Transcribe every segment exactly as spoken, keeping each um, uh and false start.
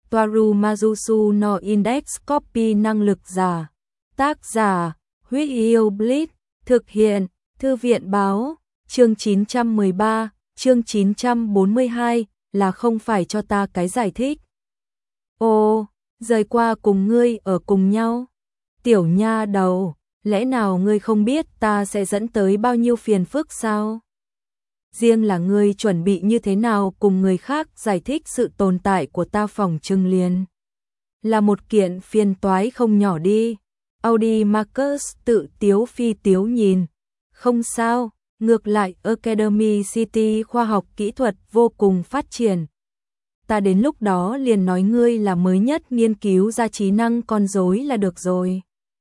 Toaru Majusu no Index Copy năng lực giả. Tác giả, Huyết Yêu Blitz, thực hiện, Thư viện báo, chương chín trăm mười ba, chương chín trăm bốn mươi hai, là không phải cho ta cái giải thích. Ô, rời qua cùng ngươi ở cùng nhau. Tiểu nha đầu, lẽ nào ngươi không biết ta sẽ dẫn tới bao nhiêu phiền phức sao? Riêng là ngươi chuẩn bị như thế nào cùng người khác giải thích sự tồn tại của ta phòng trưng liền. Là một kiện phiền toái không nhỏ đi. Audimachus tự tiếu phi tiếu nhìn. Không sao, ngược lại Academy City khoa học kỹ thuật vô cùng phát triển. Ta đến lúc đó liền nói ngươi là mới nhất nghiên cứu ra trí năng con rối là được rồi.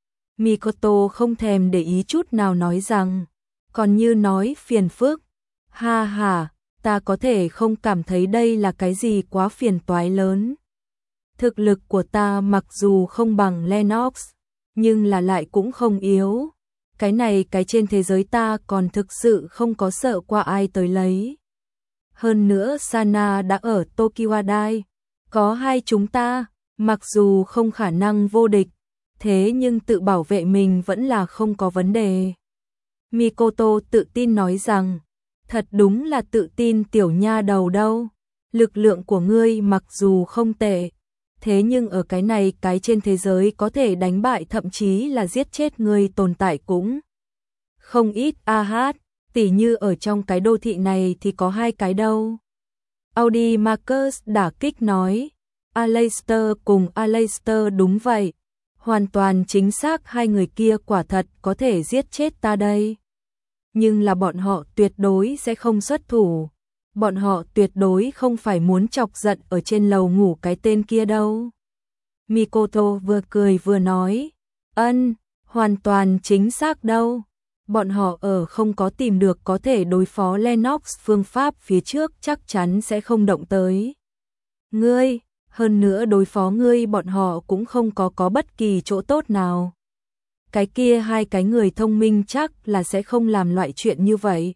Mikoto không thèm để ý chút nào nói rằng, còn như nói phiền phức. Ha ha, ta có thể không cảm thấy đây là cái gì quá phiền toái lớn. Thực lực của ta mặc dù không bằng Lennox, nhưng là lại cũng không yếu. Cái này cái trên thế giới ta còn thực sự không có sợ qua ai tới lấy. Hơn nữa Sana đã ở Tokiwadai, có hai chúng ta, mặc dù không khả năng vô địch, thế nhưng tự bảo vệ mình vẫn là không có vấn đề. Mikoto tự tin nói rằng, thật đúng là tự tin tiểu nha đầu đâu. Lực lượng của ngươi mặc dù không tệ, thế nhưng ở cái này cái trên thế giới có thể đánh bại thậm chí là giết chết ngươi tồn tại cũng không ít. A hát, tỉ như ở trong cái đô thị này thì có hai cái đâu. Audimachus đả kích nói, Aleister cùng Aleister đúng vậy. Hoàn toàn chính xác hai người kia quả thật có thể giết chết ta đây. Nhưng là bọn họ tuyệt đối sẽ không xuất thủ. Bọn họ tuyệt đối không phải muốn chọc giận ở trên lầu ngủ cái tên kia đâu. Mikoto vừa cười vừa nói, ân, hoàn toàn chính xác đâu. Bọn họ ở không có tìm được có thể đối phó Lennox phương pháp phía trước chắc chắn sẽ không động tới ngươi. Hơn nữa đối phó ngươi bọn họ cũng không có có bất kỳ chỗ tốt nào. Cái kia hai cái người thông minh chắc là sẽ không làm loại chuyện như vậy.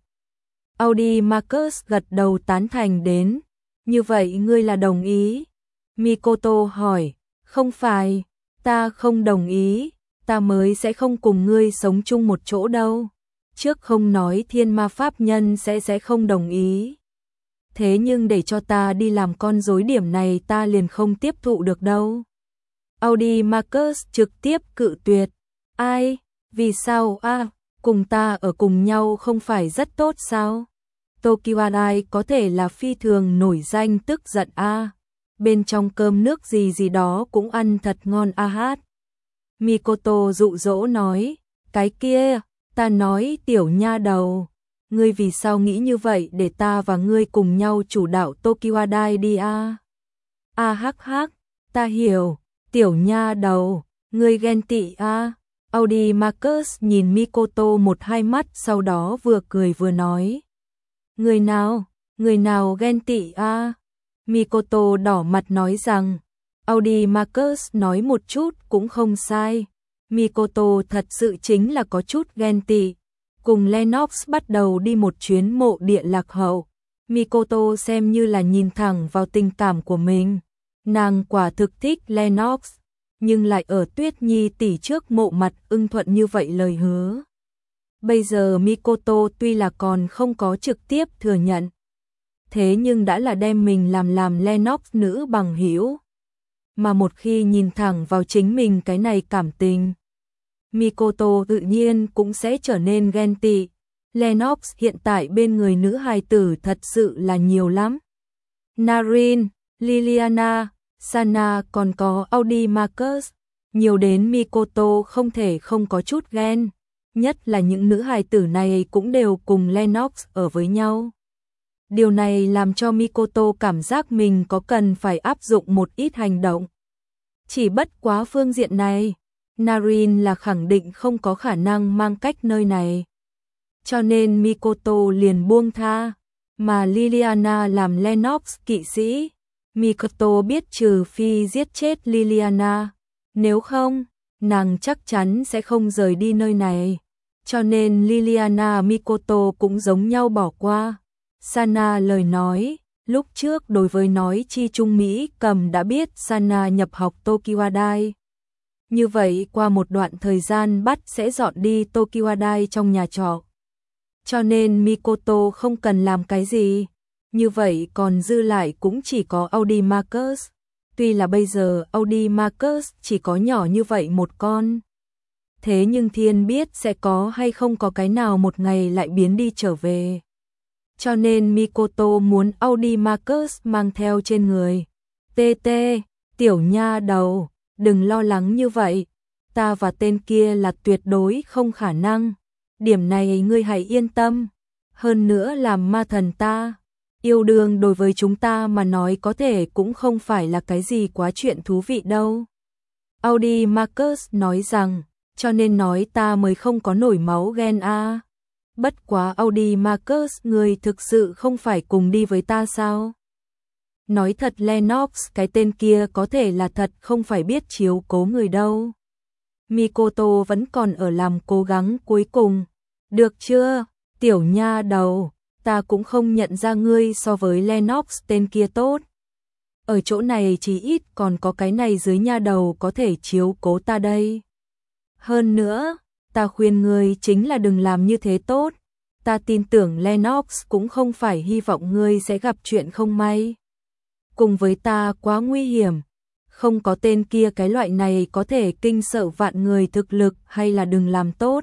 Audimachus gật đầu tán thành đến. Như vậy ngươi là đồng ý? Mikoto hỏi. Không phải, ta không đồng ý, ta mới sẽ không cùng ngươi sống chung một chỗ đâu. Trước không nói thiên ma pháp nhân sẽ sẽ không đồng ý. Thế nhưng để cho ta đi làm con rối điểm này ta liền không tiếp thụ được đâu. Audimachus trực tiếp cự tuyệt. Ai? Vì sao a? À, cùng ta ở cùng nhau không phải rất tốt sao? Tokiwadai có thể là phi thường nổi danh tức giận a. À. Bên trong cơm nước gì gì đó cũng ăn thật ngon a hát. Mikoto dụ dỗ nói, cái kia, ta nói tiểu nha đầu, ngươi vì sao nghĩ như vậy để ta và ngươi cùng nhau chủ đạo Tokiwadai đi a? A hắc hắc, ta hiểu, tiểu nha đầu, ngươi ghen tị a. Audimachus nhìn Mikoto một hai mắt sau đó vừa cười vừa nói. Người nào, người nào ghen tị a? Mikoto đỏ mặt nói rằng, Audimachus nói một chút cũng không sai. Mikoto thật sự chính là có chút ghen tị. Cùng Lennox bắt đầu đi một chuyến mộ địa lạc hậu. Mikoto xem như là nhìn thẳng vào tình cảm của mình. Nàng quả thực thích Lennox, nhưng lại ở Tuyết Nhi tỷ trước mộ mặt ưng thuận như vậy lời hứa. Bây giờ Mikoto tuy là còn không có trực tiếp thừa nhận, thế nhưng đã là đem mình làm làm Lennox nữ bằng hữu. Mà một khi nhìn thẳng vào chính mình cái này cảm tình, Mikoto tự nhiên cũng sẽ trở nên ghen tị. Lennox hiện tại bên người nữ hài tử thật sự là nhiều lắm. Narin, Liliana, Sana còn có Audimachus, nhiều đến Mikoto không thể không có chút ghen. Nhất là những nữ hài tử này cũng đều cùng Lennox ở với nhau. Điều này làm cho Mikoto cảm giác mình có cần phải áp dụng một ít hành động. Chỉ bất quá phương diện này, Narin là khẳng định không có khả năng mang cách nơi này. Cho nên Mikoto liền buông tha, mà Liliana làm Lennox kỵ sĩ. Mikoto biết trừ phi giết chết Liliana, nếu không, nàng chắc chắn sẽ không rời đi nơi này. Cho nên Liliana Mikoto cũng giống nhau bỏ qua. Sana lời nói, Lúc trước đối với nói chi Trung Mỹ cầm đã biết Sana nhập học Tokyo Dai. Như vậy qua một đoạn thời gian bắt sẽ dọn đi Tokyo Dai trong nhà trọ. Cho nên Mikoto không cần làm cái gì. Như vậy còn dư lại cũng chỉ có Audi Marcus. Tuy là bây giờ Audi Marcus chỉ có nhỏ như vậy một con. Thế nhưng thiên biết sẽ có hay không có cái nào một ngày lại biến đi trở về. Cho nên Mikoto muốn Audi Marcus mang theo trên người. Tê tê, tiểu nha đầu, đừng lo lắng như vậy. Ta và tên kia là tuyệt đối không khả năng. Điểm này ngươi hãy yên tâm. Hơn nữa làm ma thần ta. Yêu đương đối với chúng ta mà nói có thể cũng không phải là cái gì quá chuyện thú vị đâu. Audi Marcus nói rằng, cho nên nói ta mới không có nổi máu ghen a. Bất quá Audi Marcus, người thực sự không phải cùng đi với ta sao? Nói thật Lennox, cái tên kia có thể là thật không phải biết chiếu cố người đâu. Mikoto vẫn còn ở làm cố gắng cuối cùng. Được chưa, tiểu nha đầu, ta cũng không nhận ra ngươi so với Lennox tên kia tốt. Ở chỗ này chỉ ít còn có cái này dưới nha đầu có thể chiếu cố ta đây. Hơn nữa, ta khuyên ngươi chính là đừng làm như thế tốt. Ta tin tưởng Lennox cũng không phải hy vọng ngươi sẽ gặp chuyện không may. Cùng với ta quá nguy hiểm. Không có tên kia cái loại này có thể kinh sợ vạn người thực lực hay là đừng làm tốt.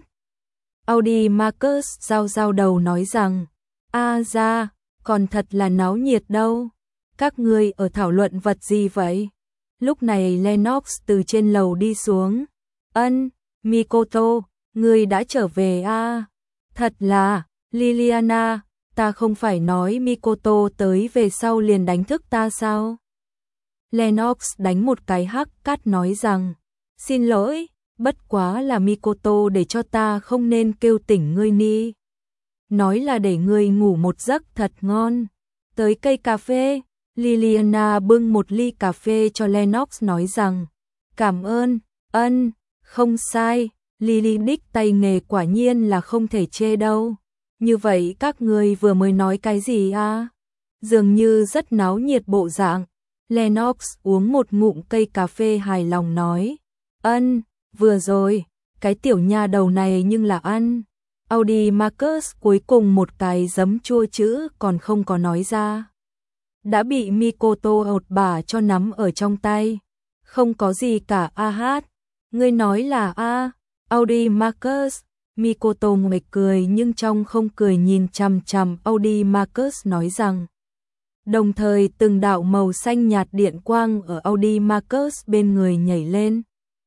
Audi Marcus giao giao đầu nói rằng, a ra, còn thật là náo nhiệt đâu. Các ngươi ở thảo luận vật gì vậy? Lúc này Lennox từ trên lầu đi xuống. Ân, Mikoto, ngươi đã trở về à? Thật là, Liliana, ta không phải nói Mikoto tới về sau liền đánh thức ta sao? Lennox đánh một cái hắc cát nói rằng, xin lỗi, bất quá là Mikoto để cho ta không nên kêu tỉnh ngươi ni. Nói là để ngươi ngủ một giấc thật ngon. Tới cây cà phê, Liliana bưng một ly cà phê cho Lennox nói rằng, cảm ơn, ân, không sai, Lily đích tay nghề quả nhiên là không thể chê đâu. Như vậy các ngươi vừa mới nói cái gì à? Dường như rất náo nhiệt bộ dạng. Lennox uống một ngụm cây cà phê hài lòng nói, ân, vừa rồi, cái tiểu nha đầu này nhưng là ăn. Audi Marcus cuối cùng một cái giấm chua chữ còn không có nói ra. Đã bị Mikoto ột bả cho nắm ở trong tay. Không có gì cả a hát. Ngươi nói là a, Audi Marcus. Mikoto ngồi cười nhưng trong không cười nhìn chằm chằm Audi Marcus nói rằng. Đồng thời từng đạo màu xanh nhạt điện quang ở Audi Marcus bên người nhảy lên.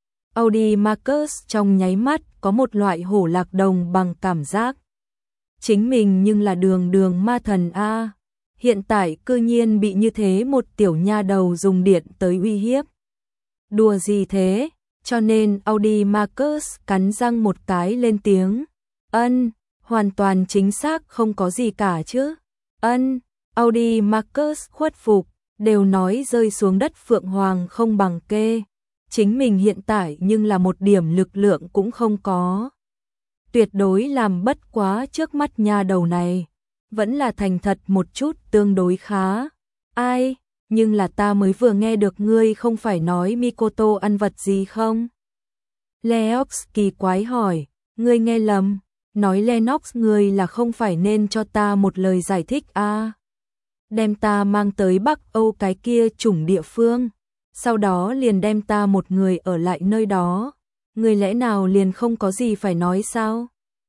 Audi Marcus trong nháy mắt có một loại hổ lạc đồng bằng cảm giác. Chính mình nhưng là đường đường ma thần A. Hiện tại cư nhiên bị như thế một tiểu nha đầu dùng điện tới uy hiếp. Đùa gì thế? Cho nên Audi Marcus cắn răng một cái lên tiếng. Ân, hoàn toàn chính xác không có gì cả chứ. Ân, Audi Marcus khuất phục, đều nói rơi xuống đất phượng hoàng không bằng kê. Chính mình hiện tại nhưng là một điểm lực lượng cũng không có. Tuyệt đối làm bất quá trước mắt nha đầu này. Vẫn là thành thật một chút tương đối khá. Ai, nhưng là ta mới vừa nghe được ngươi không phải nói Mikoto ăn vật gì không? Lennox kỳ quái hỏi, ngươi nghe lầm, nói Lennox ngươi là không phải nên cho ta một lời giải thích à? Đem ta mang tới Bắc Âu cái kia chủng địa phương, sau đó liền đem ta một người ở lại nơi đó, ngươi lẽ nào liền không có gì phải nói sao?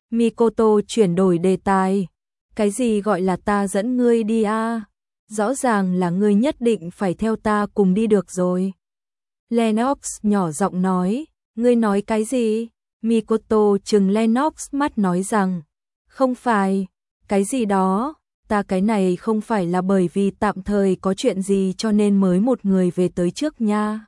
Mikoto chuyển đổi đề tài, cái gì gọi là ta dẫn ngươi đi à? Rõ ràng là ngươi nhất định phải theo ta cùng đi được rồi. Lennox nhỏ giọng nói, ngươi nói cái gì? Mikoto trừng Lennox mắt nói rằng, không phải, cái gì đó, ta cái này không phải là bởi vì tạm thời có chuyện gì cho nên mới một người về tới trước nha.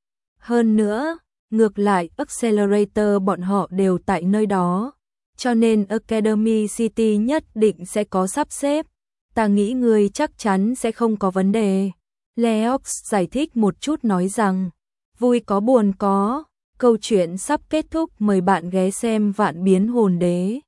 Hơn nữa, ngược lại Accelerator bọn họ đều tại nơi đó, cho nên Academy City nhất định sẽ có sắp xếp. Ta nghĩ ngươi chắc chắn sẽ không có vấn đề. Lennox giải thích một chút nói rằng, vui có buồn có, câu chuyện sắp kết thúc, mời bạn ghé xem Vạn Biến Hồn Đế.